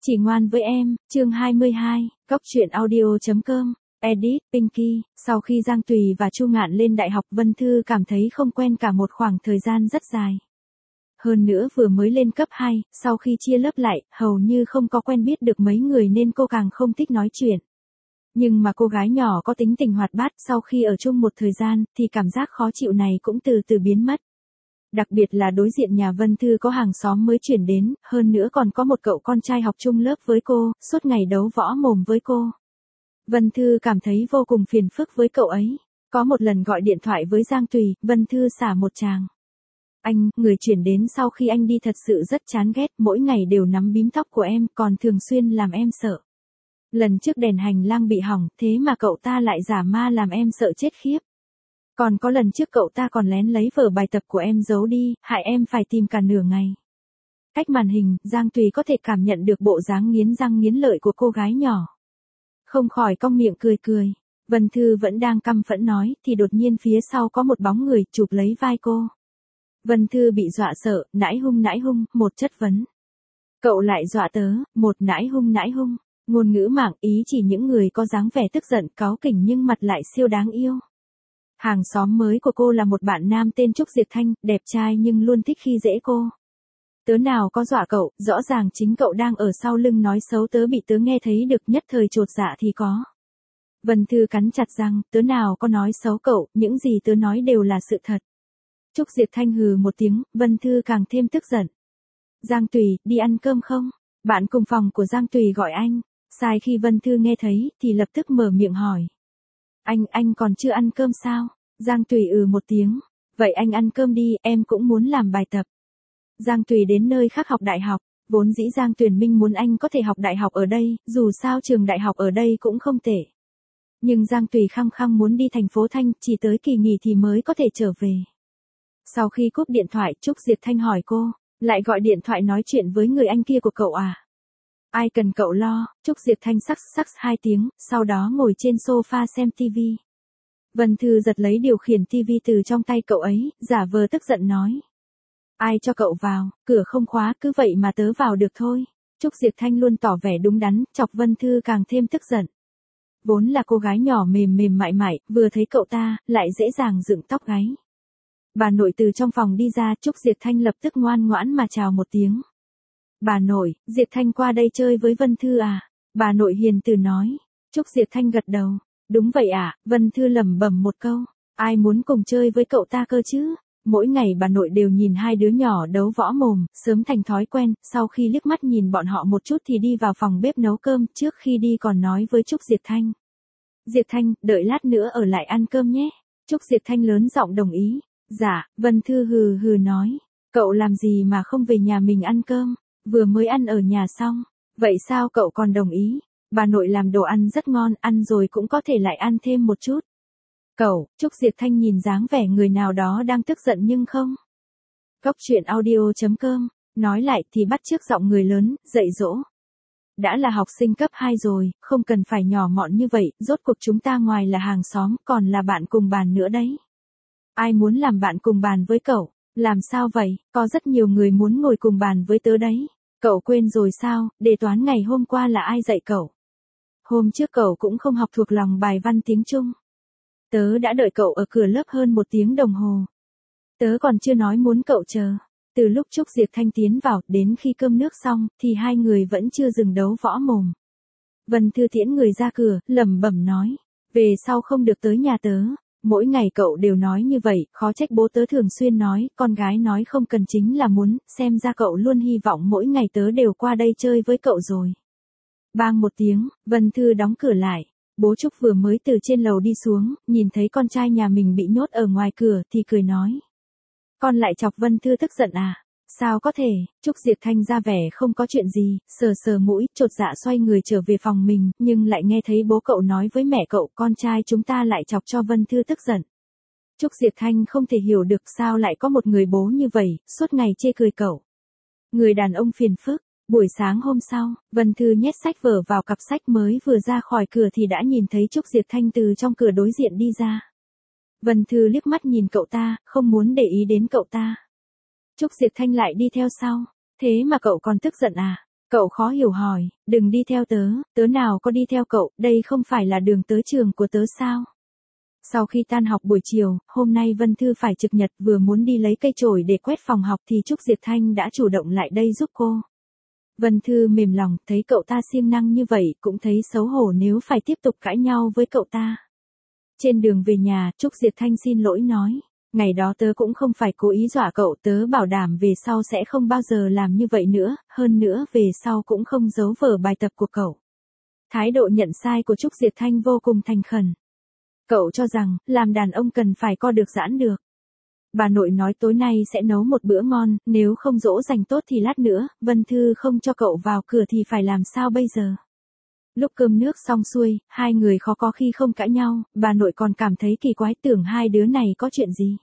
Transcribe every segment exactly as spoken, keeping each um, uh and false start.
Chỉ ngoan với em, chương hai mươi hai, Cóc truyện audio.com, edit, Pinky. Sau khi Giang Tùy và Chu Ngạn lên đại học, Vân Thư cảm thấy không quen cả một khoảng thời gian rất dài. Hơn nữa vừa mới lên cấp hai, sau khi chia lớp lại, hầu như không có quen biết được mấy người nên cô càng không thích nói chuyện. Nhưng mà cô gái nhỏ có tính tình hoạt bát, sau khi ở chung một thời gian, thì cảm giác khó chịu này cũng từ từ biến mất. Đặc biệt là đối diện nhà Vân Thư có hàng xóm mới chuyển đến, hơn nữa còn có một cậu con trai học chung lớp với cô, suốt ngày đấu võ mồm với cô. Vân Thư cảm thấy vô cùng phiền phức với cậu ấy. Có một lần gọi điện thoại với Giang Tùy, Vân Thư xả một tràng. Anh, người chuyển đến sau khi anh đi thật sự rất chán ghét, mỗi ngày đều nắm bím tóc của em, còn thường xuyên làm em sợ. Lần trước đèn hành lang bị hỏng, thế mà cậu ta lại giả ma làm em sợ chết khiếp. Còn có lần trước cậu ta còn lén lấy vở bài tập của em giấu đi, hại em phải tìm cả nửa ngày. Cách màn hình, Giang Tùy có thể cảm nhận được bộ dáng nghiến răng nghiến lợi của cô gái nhỏ. Không khỏi cong miệng cười cười. Vân Thư vẫn đang căm phẫn nói, thì đột nhiên phía sau có một bóng người chụp lấy vai cô. Vân Thư bị dọa sợ, nãi hung nãi hung, một chất vấn. Cậu lại dọa tớ, một nãi hung nãi hung. Ngôn ngữ mạng ý chỉ những người có dáng vẻ tức giận cáu kỉnh nhưng mặt lại siêu đáng yêu. Hàng xóm mới của cô là một bạn nam tên Trúc Diệp Thanh, đẹp trai nhưng luôn thích khi dễ cô. Tớ nào có dọa cậu, rõ ràng chính cậu đang ở sau lưng nói xấu tớ bị tớ nghe thấy được, nhất thời chột dạ thì có. Vân Thư cắn chặt răng, tớ nào có nói xấu cậu, những gì tớ nói đều là sự thật. Trúc Diệp Thanh hừ một tiếng, Vân Thư càng thêm tức giận. Giang Tùy, đi ăn cơm không? Bạn cùng phòng của Giang Tùy gọi anh. Sai khi Vân Thư nghe thấy, thì lập tức mở miệng hỏi. Anh, anh còn chưa ăn cơm sao? Giang Tùy ừ một tiếng. Vậy anh ăn cơm đi, em cũng muốn làm bài tập. Giang Tùy đến nơi khác học đại học. Vốn dĩ Giang Tuyền Minh muốn anh có thể học đại học ở đây, dù sao trường đại học ở đây cũng không tệ. Nhưng Giang Tùy khăng khăng muốn đi thành phố Thanh, chỉ tới kỳ nghỉ thì mới có thể trở về. Sau khi cúp điện thoại, Trúc Diệp Thanh hỏi cô, lại gọi điện thoại nói chuyện với người anh kia của cậu à? Ai cần cậu lo, Trúc Diệp Thanh sắc sắc hai tiếng, sau đó ngồi trên sofa xem tivi. Vân Thư giật lấy điều khiển tivi từ trong tay cậu ấy, giả vờ tức giận nói. Ai cho cậu vào, cửa không khóa, cứ vậy mà tớ vào được thôi. Trúc Diệp Thanh luôn tỏ vẻ đúng đắn, chọc Vân Thư càng thêm tức giận. Vốn là cô gái nhỏ mềm mềm mại mại, vừa thấy cậu ta, lại dễ dàng dựng tóc gáy. Bà nội từ trong phòng đi ra, Trúc Diệp Thanh lập tức ngoan ngoãn mà chào một tiếng. Bà nội, Diệp Thanh qua đây chơi với Vân Thư à? Bà nội hiền từ nói. Trúc Diệp Thanh gật đầu. Đúng vậy ạ, à, Vân Thư lẩm bẩm một câu. Ai muốn cùng chơi với cậu ta cơ chứ? Mỗi ngày bà nội đều nhìn hai đứa nhỏ đấu võ mồm, sớm thành thói quen, sau khi liếc mắt nhìn bọn họ một chút thì đi vào phòng bếp nấu cơm, trước khi đi còn nói với Trúc Diệp Thanh. Diệp Thanh, đợi lát nữa ở lại ăn cơm nhé. Trúc Diệp Thanh lớn giọng đồng ý. Dạ, Vân Thư hừ hừ nói. Cậu làm gì mà không về nhà mình ăn cơm? Vừa mới ăn ở nhà xong. Vậy sao cậu còn đồng ý? Bà nội làm đồ ăn rất ngon, ăn rồi cũng có thể lại ăn thêm một chút. Cậu, Trúc Diệp Thanh nhìn dáng vẻ người nào đó đang tức giận nhưng không. Cóc truyện audio.com, nói lại thì bắt chước giọng người lớn, dạy dỗ. Đã là học sinh cấp hai rồi, không cần phải nhỏ mọn như vậy, rốt cuộc chúng ta ngoài là hàng xóm, còn là bạn cùng bàn nữa đấy. Ai muốn làm bạn cùng bàn với cậu? Làm sao vậy, có rất nhiều người muốn ngồi cùng bàn với tớ đấy. Cậu quên rồi sao, đề toán ngày hôm qua là ai dạy cậu? Hôm trước cậu cũng không học thuộc lòng bài văn tiếng Trung. Tớ đã đợi cậu ở cửa lớp hơn một tiếng đồng hồ. Tớ còn chưa nói muốn cậu chờ. Từ lúc Trúc Diệp Thanh tiến vào, đến khi cơm nước xong, thì hai người vẫn chưa dừng đấu võ mồm. Vân Thư tiễn người ra cửa, lẩm bẩm nói. Về sau không được tới nhà tớ. Mỗi ngày cậu đều nói như vậy, khó trách bố tớ thường xuyên nói, con gái nói không cần chính là muốn, xem ra cậu luôn hy vọng mỗi ngày tớ đều qua đây chơi với cậu rồi. Bang một tiếng, Vân Thư đóng cửa lại. Bố Trúc vừa mới từ trên lầu đi xuống, nhìn thấy con trai nhà mình bị nhốt ở ngoài cửa thì cười nói. Con lại chọc Vân Thư tức giận à? Sao có thể? Trúc Diệp Thanh ra vẻ không có chuyện gì, sờ sờ mũi, chột dạ xoay người trở về phòng mình, nhưng lại nghe thấy bố cậu nói với mẹ cậu, con trai chúng ta lại chọc cho Vân Thư tức giận. Trúc Diệp Thanh không thể hiểu được sao lại có một người bố như vậy, suốt ngày chê cười cậu. Người đàn ông phiền phức. Buổi sáng hôm sau, Vân Thư nhét sách vở vào cặp sách mới vừa ra khỏi cửa thì đã nhìn thấy Trúc Diệp Thanh từ trong cửa đối diện đi ra. Vân Thư liếc mắt nhìn cậu ta, không muốn để ý đến cậu ta. Trúc Diệp Thanh lại đi theo sau. Thế mà cậu còn tức giận à? Cậu khó hiểu hỏi, đừng đi theo tớ, tớ nào có đi theo cậu, đây không phải là đường tới trường của tớ sao? Sau khi tan học buổi chiều, hôm nay Vân Thư phải trực nhật, vừa muốn đi lấy cây chổi để quét phòng học thì Trúc Diệp Thanh đã chủ động lại đây giúp cô. Vân Thư mềm lòng, thấy cậu ta siêng năng như vậy, cũng thấy xấu hổ nếu phải tiếp tục cãi nhau với cậu ta. Trên đường về nhà, Trúc Diệp Thanh xin lỗi nói, ngày đó tớ cũng không phải cố ý dọa cậu, tớ bảo đảm về sau sẽ không bao giờ làm như vậy nữa, hơn nữa về sau cũng không giấu vở bài tập của cậu. Thái độ nhận sai của Trúc Diệp Thanh vô cùng thành khẩn. Cậu cho rằng, làm đàn ông cần phải co được giãn được. Bà nội nói tối nay sẽ nấu một bữa ngon, nếu không dỗ dành tốt thì lát nữa, Vân Thư không cho cậu vào cửa thì phải làm sao bây giờ? Lúc cơm nước xong xuôi, hai người khó có khi không cãi nhau, bà nội còn cảm thấy kỳ quái, tưởng hai đứa này có chuyện gì.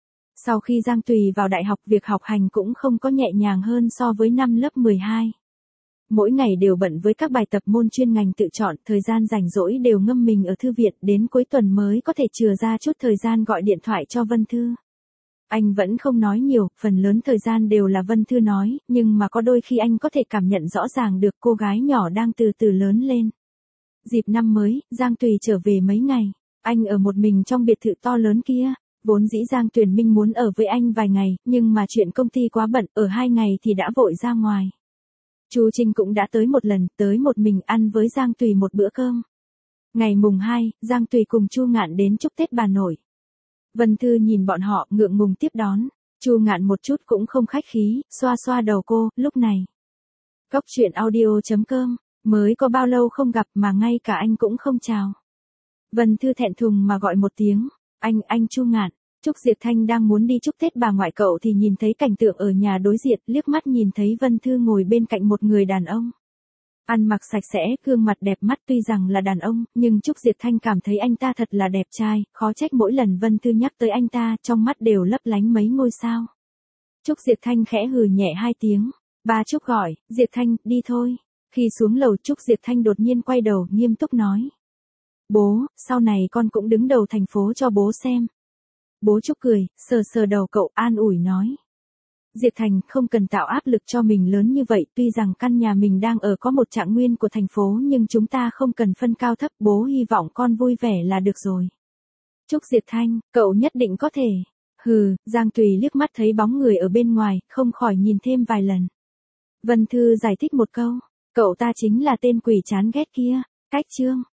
Sau khi Giang Tùy vào đại học, việc học hành cũng không có nhẹ nhàng hơn so với năm lớp mười hai. Mỗi ngày đều bận với các bài tập môn chuyên ngành tự chọn, thời gian rảnh rỗi đều ngâm mình ở thư viện, đến cuối tuần mới có thể chừa ra chút thời gian gọi điện thoại cho Vân Thư. Anh vẫn không nói nhiều, phần lớn thời gian đều là Vân Thư nói, nhưng mà có đôi khi anh có thể cảm nhận rõ ràng được cô gái nhỏ đang từ từ lớn lên. Dịp năm mới, Giang Tùy trở về mấy ngày, anh ở một mình trong biệt thự to lớn kia. Vốn dĩ Giang Tuyền Minh muốn ở với anh vài ngày, nhưng mà chuyện công ty quá bận, ở hai ngày thì đã vội ra ngoài. Chu Trinh cũng đã tới một lần, tới một mình ăn với Giang Tùy một bữa cơm. Ngày mùng hai, Giang Tùy cùng Chu Ngạn đến chúc Tết bà nội. Vân Thư nhìn bọn họ, ngượng ngùng tiếp đón. Chu Ngạn một chút cũng không khách khí, xoa xoa đầu cô, lúc này. Cốc truyện audio chấm com, mới có bao lâu không gặp mà ngay cả anh cũng không chào. Vân Thư thẹn thùng mà gọi một tiếng, anh, anh Chu Ngạn. Trúc Diệp Thanh đang muốn đi chúc Tết bà ngoại cậu thì nhìn thấy cảnh tượng ở nhà đối diện, liếc mắt nhìn thấy Vân Thư ngồi bên cạnh một người đàn ông. Ăn mặc sạch sẽ, gương mặt đẹp mắt, tuy rằng là đàn ông, nhưng Trúc Diệp Thanh cảm thấy anh ta thật là đẹp trai, khó trách mỗi lần Vân Thư nhắc tới anh ta, trong mắt đều lấp lánh mấy ngôi sao. Trúc Diệp Thanh khẽ hừ nhẹ hai tiếng, ba Trúc gọi, Diệp Thanh, đi thôi. Khi xuống lầu, Trúc Diệp Thanh đột nhiên quay đầu, nghiêm túc nói. Bố, sau này con cũng đứng đầu thành phố cho bố xem. Bố Trúc cười, sờ sờ đầu cậu, an ủi nói. Diệp Thành, không cần tạo áp lực cho mình lớn như vậy, tuy rằng căn nhà mình đang ở có một trạng nguyên của thành phố nhưng chúng ta không cần phân cao thấp, bố hy vọng con vui vẻ là được rồi. Trúc Diệp Thanh, cậu nhất định có thể. Hừ, Giang Tùy liếc mắt thấy bóng người ở bên ngoài, không khỏi nhìn thêm vài lần. Vân Thư giải thích một câu, cậu ta chính là tên quỷ chán ghét kia, cách chương.